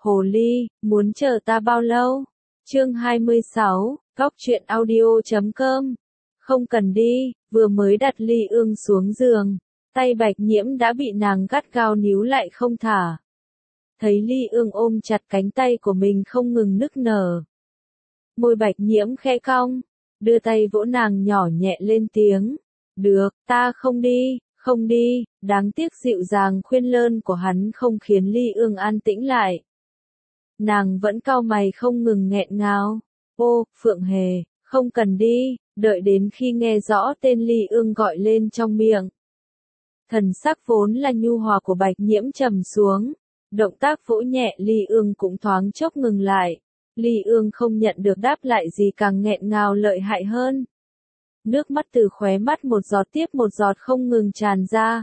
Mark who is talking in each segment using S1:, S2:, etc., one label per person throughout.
S1: Hồ ly, muốn chờ ta bao lâu? Chương 26, góc truyện audio.com. Không cần đi, vừa mới đặt Ly Ương xuống giường, tay Bạch Nhiễm đã bị nàng gắt gao níu lại không thả. Thấy Ly Ương ôm chặt cánh tay của mình không ngừng nức nở. Môi Bạch Nhiễm khẽ cong, đưa tay vỗ nàng nhỏ nhẹ lên tiếng. Được, ta không đi, không đi. Đáng tiếc dịu dàng khuyên lơn của hắn không khiến Ly Ương an tĩnh lại. Nàng vẫn cau mày không ngừng nghẹn ngào. Ô, Phượng Hề, không cần đi, đợi đến khi nghe rõ tên Ly Ương gọi lên trong miệng. Thần sắc vốn là nhu hòa của Bạch Nhiễm trầm xuống, động tác vỗ nhẹ Ly Ương cũng thoáng chốc ngừng lại. Ly Ương không nhận được đáp lại gì càng nghẹn ngào lợi hại hơn. Nước mắt từ khóe mắt một giọt tiếp một giọt không ngừng tràn ra.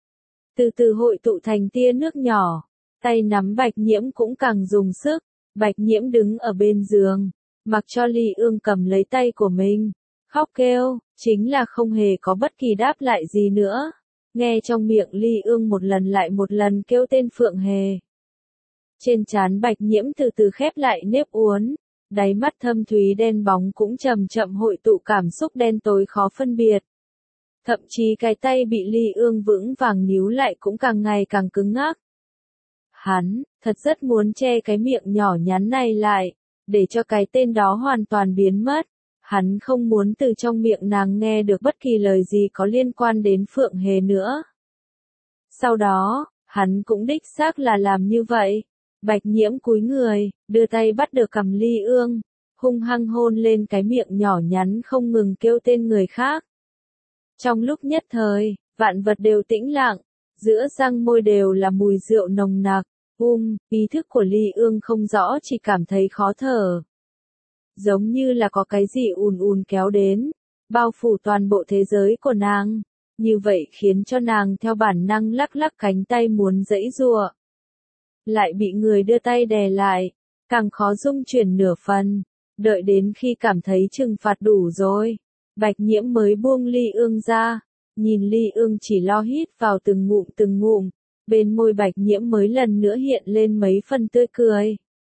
S1: Từ từ hội tụ thành tia nước nhỏ, tay nắm Bạch Nhiễm cũng càng dùng sức. Bạch Nhiễm đứng ở bên giường, mặc cho Ly Ương cầm lấy tay của mình, khóc kêu, chính là không hề có bất kỳ đáp lại gì nữa. Nghe trong miệng Ly Ương một lần lại một lần kêu tên Phượng Hề. Trên trán Bạch Nhiễm từ từ khép lại nếp uốn, đáy mắt thâm thúy đen bóng cũng chậm chậm hội tụ cảm xúc đen tối khó phân biệt. Thậm chí cái tay bị Ly Ương vững vàng níu lại cũng càng ngày càng cứng ngắc. Hắn, thật rất muốn che cái miệng nhỏ nhắn này lại, để cho cái tên đó hoàn toàn biến mất. Hắn không muốn từ trong miệng nàng nghe được bất kỳ lời gì có liên quan đến Phượng Hề nữa. Sau đó, hắn cũng đích xác là làm như vậy. Bạch Nhiễm cúi người, đưa tay bắt được cằm Ly Ương, hung hăng hôn lên cái miệng nhỏ nhắn không ngừng kêu tên người khác. Trong lúc nhất thời, vạn vật đều tĩnh lặng, giữa răng môi đều là mùi rượu nồng nặc. Ý thức của Ly Ương không rõ, chỉ cảm thấy khó thở. Giống như là có cái gì ùn ùn kéo đến, bao phủ toàn bộ thế giới của nàng. Như vậy khiến cho nàng theo bản năng lắc lắc cánh tay muốn giãy giụa. Lại bị người đưa tay đè lại, càng khó dung chuyển nửa phần. Đợi đến khi cảm thấy trừng phạt đủ rồi, Bạch Nhiễm mới buông Ly Ương ra. Nhìn Ly Ương chỉ lo hít vào từng ngụm, bên môi Bạch Nhiễm mới lần nữa hiện lên mấy phần tươi cười.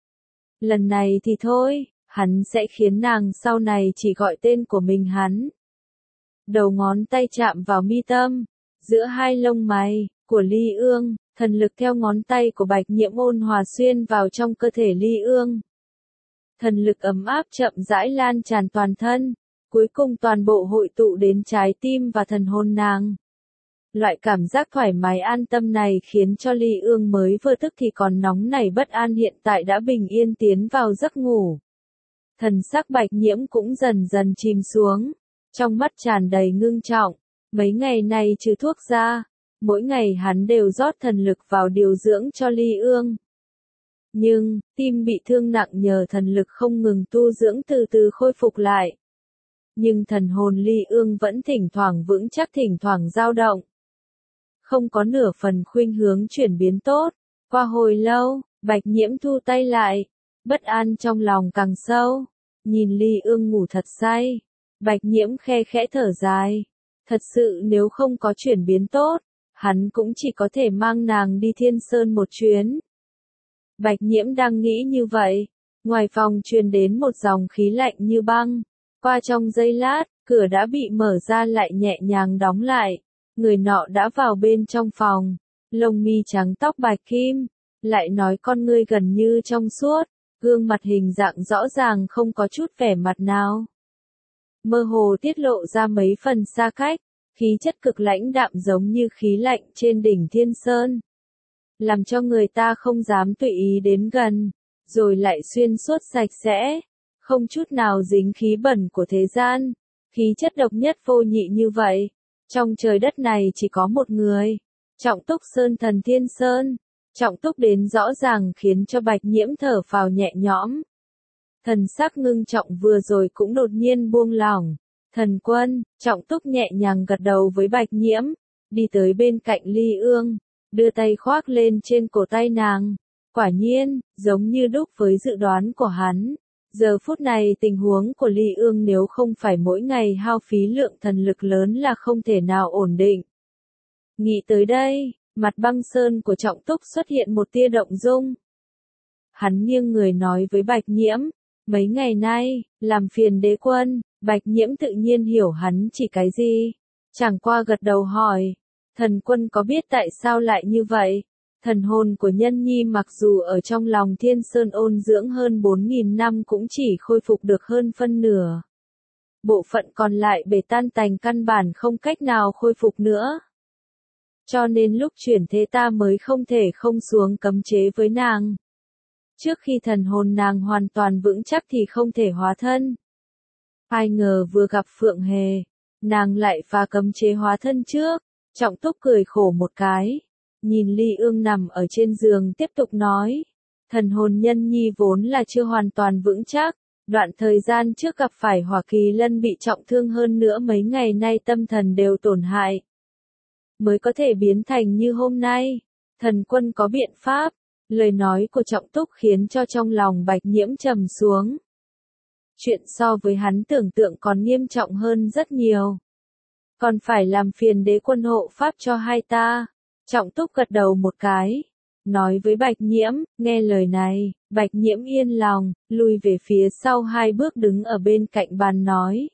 S1: Lần này thì thôi, hắn sẽ khiến nàng sau này chỉ gọi tên của mình hắn. Đầu ngón tay chạm vào mi tâm, giữa hai lông mày của Ly Ương, thần lực theo ngón tay của Bạch Nhiễm ôn hòa xuyên vào trong cơ thể Ly Ương. Thần lực ấm áp chậm rãi lan tràn toàn thân, cuối cùng toàn bộ hội tụ đến trái tim và thần hồn nàng. Loại cảm giác thoải mái an tâm này khiến cho Ly Ương mới vừa thức thì còn nóng nảy bất an hiện tại đã bình yên tiến vào giấc ngủ. Thần sắc Bạch Nhiễm cũng dần dần chìm xuống, trong mắt tràn đầy ngưng trọng. Mấy ngày này trừ thuốc ra, mỗi ngày hắn đều rót thần lực vào điều dưỡng cho Ly Ương. Nhưng, tim bị thương nặng nhờ thần lực không ngừng tu dưỡng từ từ khôi phục lại. Nhưng thần hồn Ly Ương vẫn thỉnh thoảng vững chắc thỉnh thoảng dao động. Không có nửa phần khuynh hướng chuyển biến tốt. Qua hồi lâu, Bạch Nhiễm thu tay lại, bất an trong lòng càng sâu. Nhìn Ly Ương ngủ thật say, Bạch Nhiễm khe khẽ thở dài. Thật sự nếu không có chuyển biến tốt, hắn cũng chỉ có thể mang nàng đi Thiên Sơn một chuyến. Bạch Nhiễm đang nghĩ như vậy, ngoài phòng truyền đến một dòng khí lạnh như băng. Qua trong giây lát, cửa đã bị mở ra lại nhẹ nhàng đóng lại. Người nọ đã vào bên trong phòng, lông mi trắng tóc bạch kim, lại nói con ngươi gần như trong suốt, gương mặt hình dạng rõ ràng không có chút vẻ mặt nào. Mơ hồ tiết lộ ra mấy phần xa cách, khí chất cực lãnh đạm giống như khí lạnh trên đỉnh Thiên Sơn. Làm cho người ta không dám tùy ý đến gần, rồi lại xuyên suốt sạch sẽ, không chút nào dính khí bẩn của thế gian, khí chất độc nhất vô nhị như vậy. Trong trời đất này chỉ có một người, Trọng Túc Sơn thần Thiên Sơn. Trọng Túc đến rõ ràng khiến cho Bạch Nhiễm thở phào nhẹ nhõm. Thần sắc ngưng trọng vừa rồi cũng đột nhiên buông lỏng. Thần Quân, Trọng Túc nhẹ nhàng gật đầu với Bạch Nhiễm, đi tới bên cạnh Ly Ương, đưa tay khoác lên trên cổ tay nàng. Quả nhiên, giống như đúc với dự đoán của hắn. Giờ phút này tình huống của Ly Ương nếu không phải mỗi ngày hao phí lượng thần lực lớn là không thể nào ổn định. Nghĩ tới đây, mặt băng sơn của Trọng Túc xuất hiện một tia động dung. Hắn nghiêng người nói với Bạch Nhiễm, mấy ngày nay, làm phiền đế quân. Bạch Nhiễm tự nhiên hiểu hắn chỉ cái gì. Chẳng qua gật đầu hỏi, thần quân có biết tại sao lại như vậy? Thần hồn của Nhân Nhi mặc dù ở trong lòng Thiên Sơn ôn dưỡng hơn 4.000 năm cũng chỉ khôi phục được hơn phân nửa. Bộ phận còn lại bể tan tành căn bản không cách nào khôi phục nữa. Cho nên lúc chuyển thế ta mới không thể không xuống cấm chế với nàng. Trước khi thần hồn nàng hoàn toàn vững chắc thì không thể hóa thân. Ai ngờ vừa gặp Phượng Hề, nàng lại phá cấm chế hóa thân trước. Trọng Túc cười khổ một cái, nhìn Ly Ương nằm ở trên giường tiếp tục nói, thần hồn Nhân Nhi vốn là chưa hoàn toàn vững chắc, đoạn thời gian trước gặp phải Hỏa Kỳ Lân bị trọng thương hơn nữa mấy ngày nay tâm thần đều tổn hại, mới có thể biến thành như hôm nay. Thần quân có biện pháp. Lời nói của Trọng Túc khiến cho trong lòng Bạch Nhiễm trầm xuống. Chuyện so với hắn tưởng tượng còn nghiêm trọng hơn rất nhiều. Còn phải làm phiền đế quân hộ pháp cho hai ta. Trọng Túc gật đầu một cái. Nói với Bạch Nhiễm, nghe lời này, Bạch Nhiễm yên lòng, lùi về phía sau 2 bước đứng ở bên cạnh bàn nói.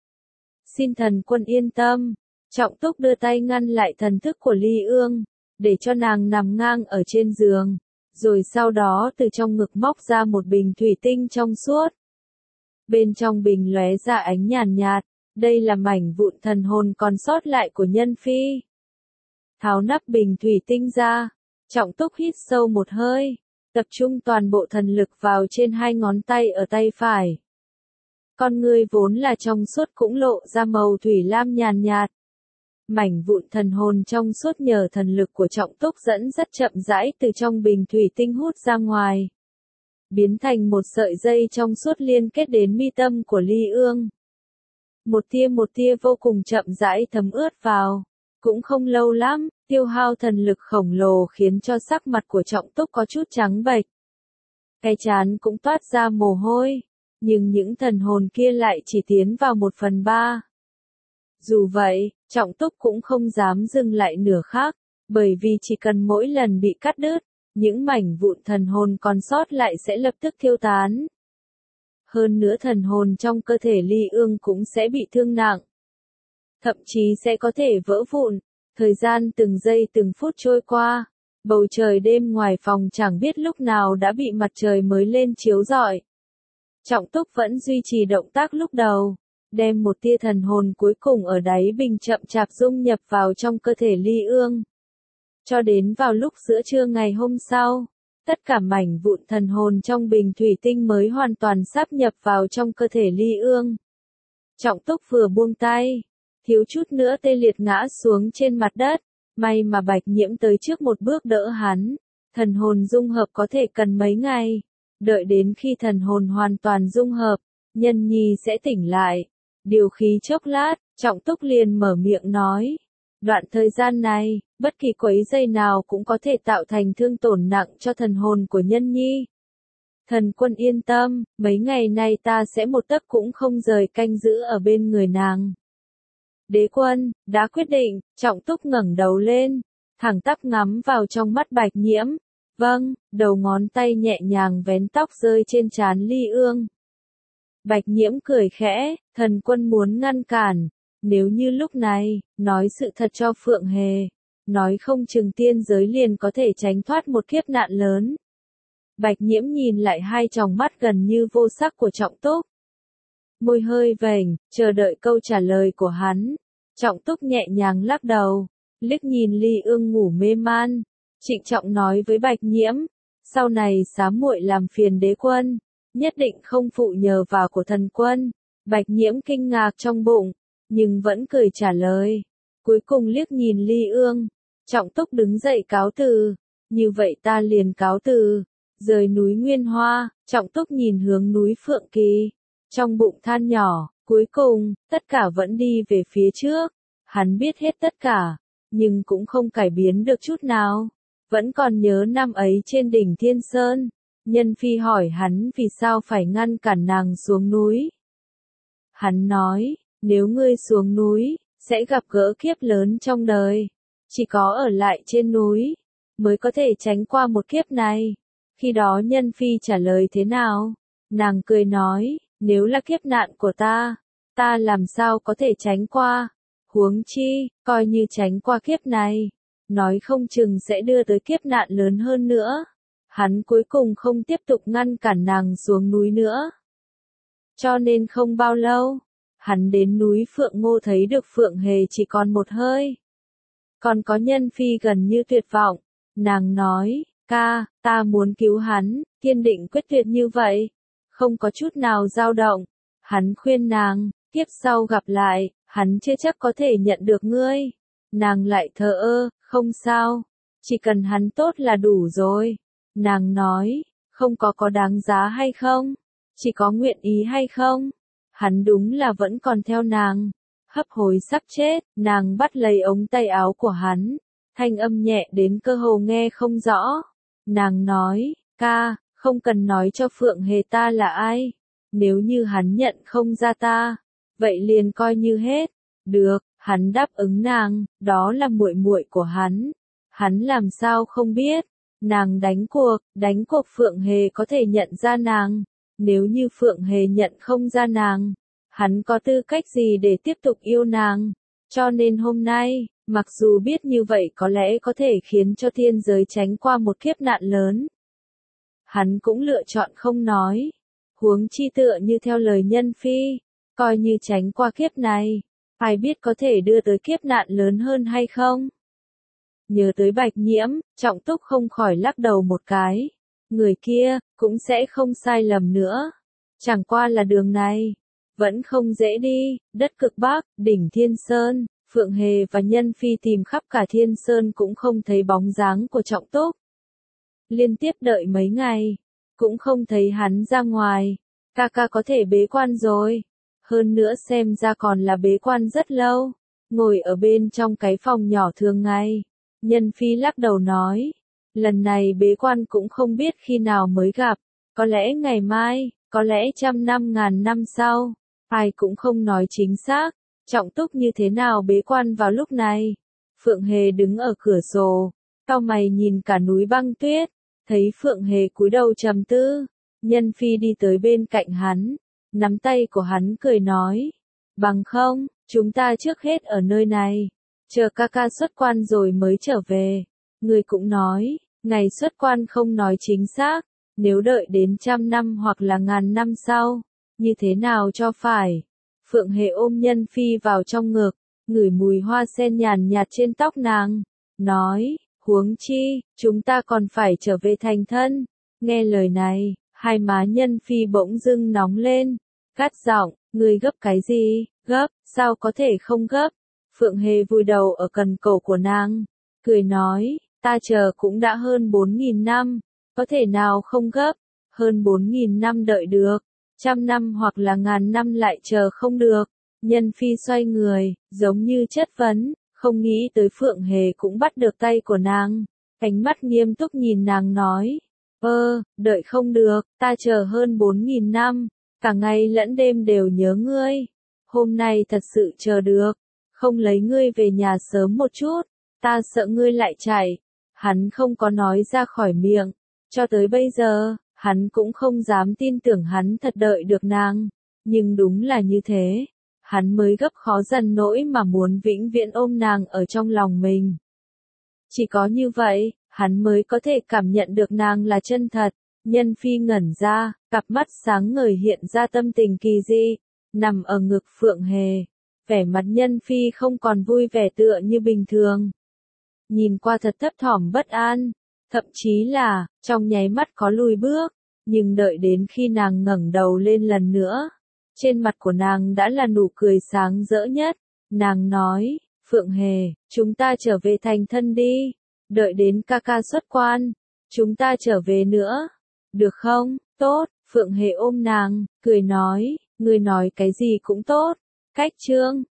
S1: Xin thần quân yên tâm. Trọng Túc đưa tay ngăn lại thần thức của Ly Ương, để cho nàng nằm ngang ở trên giường. Rồi sau đó từ trong ngực móc ra một bình thủy tinh trong suốt. Bên trong bình lóe ra ánh nhàn nhạt, đây là mảnh vụn thần hồn còn sót lại của Nhân Phi. Tháo nắp bình thủy tinh ra, Trọng Túc hít sâu một hơi, tập trung toàn bộ thần lực vào trên 2 ngón tay ở tay phải. Con ngươi vốn là trong suốt cũng lộ ra màu thủy lam nhàn nhạt. Mảnh vụn thần hồn trong suốt nhờ thần lực của Trọng Túc dẫn rất chậm rãi từ trong bình thủy tinh hút ra ngoài. Biến thành một sợi dây trong suốt liên kết đến mi tâm của Ly Ương. Một tia vô cùng chậm rãi thấm ướt vào. Cũng không lâu lắm, tiêu hao thần lực khổng lồ khiến cho sắc mặt của Trọng Túc có chút trắng bệch. Cái trán cũng toát ra mồ hôi. Nhưng những thần hồn kia lại chỉ tiến vào 1/3. Dù vậy, Trọng Túc cũng không dám dừng lại nửa khắc, bởi vì chỉ cần mỗi lần bị cắt đứt, những mảnh vụn thần hồn còn sót lại sẽ lập tức tiêu tán. Hơn nữa thần hồn trong cơ thể Ly Ương cũng sẽ bị thương nặng. Thậm chí sẽ có thể vỡ vụn. Thời gian từng giây từng phút trôi qua, bầu trời đêm ngoài phòng chẳng biết lúc nào đã bị mặt trời mới lên chiếu rọi. Trọng Túc vẫn duy trì động tác lúc đầu. Đem một tia thần hồn cuối cùng ở đáy bình chậm chạp dung nhập vào trong cơ thể Ly Ương. Cho đến vào lúc giữa trưa ngày hôm sau, tất cả mảnh vụn thần hồn trong bình thủy tinh mới hoàn toàn sáp nhập vào trong cơ thể Ly Ương. Trọng Túc vừa buông tay, thiếu chút nữa tê liệt ngã xuống trên mặt đất, may mà Bạch Nhiễm tới trước một bước đỡ hắn. Thần hồn dung hợp có thể cần mấy ngày, đợi đến khi thần hồn hoàn toàn dung hợp, Nhân Nhi sẽ tỉnh lại. Điều khí chốc lát, Trọng Túc liền mở miệng nói. Đoạn thời gian này, bất kỳ quấy dây nào cũng có thể tạo thành thương tổn nặng cho thần hồn của Nhân Nhi. Thần quân yên tâm, mấy ngày nay ta sẽ một tấc cũng không rời canh giữ ở bên người nàng. Đế quân, đã quyết định. Trọng Túc ngẩng đầu lên, thẳng tắp ngắm vào trong mắt Bạch Nhiễm. Vâng, đầu ngón tay nhẹ nhàng vén tóc rơi trên trán Ly Ương. Bạch Nhiễm cười khẽ, thần quân muốn ngăn cản, nếu như lúc này, nói sự thật cho Phượng Hề, nói không chừng tiên giới liền có thể tránh thoát một kiếp nạn lớn. Bạch Nhiễm nhìn lại 2 tròng mắt gần như vô sắc của Trọng Túc. Môi hơi vểnh, chờ đợi câu trả lời của hắn. Trọng Túc nhẹ nhàng lắc đầu, liếc nhìn Ly Ương ngủ mê man, trịnh trọng nói với Bạch Nhiễm, sau này xám muội làm phiền đế quân. Nhất định không phụ nhờ vào của thần quân. Bạch Nhiễm kinh ngạc trong bụng, nhưng vẫn cười trả lời. Cuối cùng liếc nhìn Ly Ương, Trọng Túc đứng dậy cáo từ. Như vậy ta liền cáo từ. Rời núi Nguyên Hoa, Trọng Túc nhìn hướng núi Phượng Kỳ. Trong bụng than nhỏ, cuối cùng, tất cả vẫn đi về phía trước. Hắn biết hết tất cả, nhưng cũng không cải biến được chút nào. Vẫn còn nhớ năm ấy trên đỉnh Thiên Sơn. Nhân Phi hỏi hắn vì sao phải ngăn cản nàng xuống núi. Hắn nói, nếu ngươi xuống núi, sẽ gặp gỡ kiếp lớn trong đời. Chỉ có ở lại trên núi, mới có thể tránh qua một kiếp này. Khi đó Nhân Phi trả lời thế nào? Nàng cười nói, nếu là kiếp nạn của ta làm sao có thể tránh qua? Huống chi, coi như tránh qua kiếp này, nói không chừng sẽ đưa tới kiếp nạn lớn hơn nữa. Hắn cuối cùng không tiếp tục ngăn cản nàng xuống núi nữa. Cho nên không bao lâu, hắn đến núi Phượng Ngô thấy được Phượng Hề chỉ còn một hơi. Còn có Nhân Phi gần như tuyệt vọng, nàng nói, ca, ta muốn cứu hắn, kiên định quyết tuyệt như vậy, không có chút nào dao động. Hắn khuyên nàng, kiếp sau gặp lại, hắn chưa chắc có thể nhận được ngươi. Nàng lại thờ ơ, không sao, chỉ cần hắn tốt là đủ rồi. Nàng nói, không có đáng giá hay không, chỉ có nguyện ý hay không. Hắn đúng là vẫn còn theo nàng, hấp hối sắp chết, nàng bắt lấy ống tay áo của hắn, thanh âm nhẹ đến cơ hồ nghe không rõ. Nàng nói, ca, không cần nói cho Phượng Hề ta là ai, nếu như hắn nhận không ra ta, vậy liền coi như hết. Được, hắn đáp ứng nàng, đó là muội muội của hắn làm sao không biết. Nàng đánh cuộc Phượng Hề có thể nhận ra nàng, nếu như Phượng Hề nhận không ra nàng, hắn có tư cách gì để tiếp tục yêu nàng. Cho nên hôm nay, mặc dù biết như vậy có lẽ có thể khiến cho thiên giới tránh qua một kiếp nạn lớn, hắn cũng lựa chọn không nói. Huống chi tựa như theo lời Nhân Phi, coi như tránh qua kiếp này, ai biết có thể đưa tới kiếp nạn lớn hơn hay không. Nhớ tới Bạch Nhiễm, Trọng Túc không khỏi lắc đầu một cái. Người kia, cũng sẽ không sai lầm nữa. Chẳng qua là đường này, vẫn không dễ đi, đất cực Bắc, đỉnh Thiên Sơn, Phượng Hề và Nhân Phi tìm khắp cả Thiên Sơn cũng không thấy bóng dáng của Trọng Túc. Liên tiếp đợi mấy ngày, cũng không thấy hắn ra ngoài, ca có thể bế quan rồi. Hơn nữa xem ra còn là bế quan rất lâu, ngồi ở bên trong cái phòng nhỏ thường ngày. Nhân Phi lắc đầu nói, lần này bế quan cũng không biết khi nào mới gặp, có lẽ ngày mai, có lẽ 100 năm 1000 năm sau, ai cũng không nói chính xác. Trọng Túc như thế nào bế quan vào lúc này? Phượng Hề đứng ở cửa sổ, cau mày nhìn cả núi băng tuyết, thấy Phượng Hề cúi đầu trầm tư. Nhân Phi đi tới bên cạnh hắn, nắm tay của hắn cười nói, bằng không, chúng ta trước hết ở nơi này, chờ ca xuất quan rồi mới trở về. Người cũng nói, ngày xuất quan không nói chính xác, nếu đợi đến 100 năm hoặc là 1000 năm sau, như thế nào cho phải. Phượng Hề ôm Nhân Phi vào trong ngực, ngửi mùi hoa sen nhàn nhạt trên tóc nàng, nói, huống chi, chúng ta còn phải trở về thành thân. Nghe lời này, hai má Nhân Phi bỗng dưng nóng lên, gắt giọng, ngươi gấp cái gì? Gấp, sao có thể không gấp? Phượng Hề vùi đầu ở cần cổ của nàng, cười nói, ta chờ cũng đã hơn 4000 năm, có thể nào không gấp? Hơn 4000 năm đợi được, 100 năm hoặc là 1000 năm lại chờ không được. Nhân Phi xoay người, giống như chất vấn, không nghĩ tới Phượng Hề cũng bắt được tay của nàng, ánh mắt nghiêm túc nhìn nàng nói, đợi không được, ta chờ hơn 4000 năm, cả ngày lẫn đêm đều nhớ ngươi, hôm nay thật sự chờ được, không lấy ngươi về nhà sớm một chút, ta sợ ngươi lại chạy. Hắn không có nói ra khỏi miệng, cho tới bây giờ, hắn cũng không dám tin tưởng hắn thật đợi được nàng, nhưng đúng là như thế, hắn mới gấp khó dần nỗi mà muốn vĩnh viễn ôm nàng ở trong lòng mình. Chỉ có như vậy, hắn mới có thể cảm nhận được nàng là chân thật. Nhân Phi ngẩn ra, cặp mắt sáng ngời hiện ra tâm tình kỳ dị, nằm ở ngực Phượng Hề. Vẻ mặt Nhân Phi không còn vui vẻ tựa như bình thường. Nhìn qua thật thấp thỏm bất an, thậm chí là, trong nháy mắt có lùi bước, nhưng đợi đến khi nàng ngẩng đầu lên lần nữa, trên mặt của nàng đã là nụ cười sáng rỡ nhất. Nàng nói, Phượng Hề, chúng ta trở về thành thân đi, đợi đến ca xuất quan, chúng ta trở về nữa, được không? Tốt, Phượng Hề ôm nàng, cười nói, ngươi nói cái gì cũng tốt. Cách chương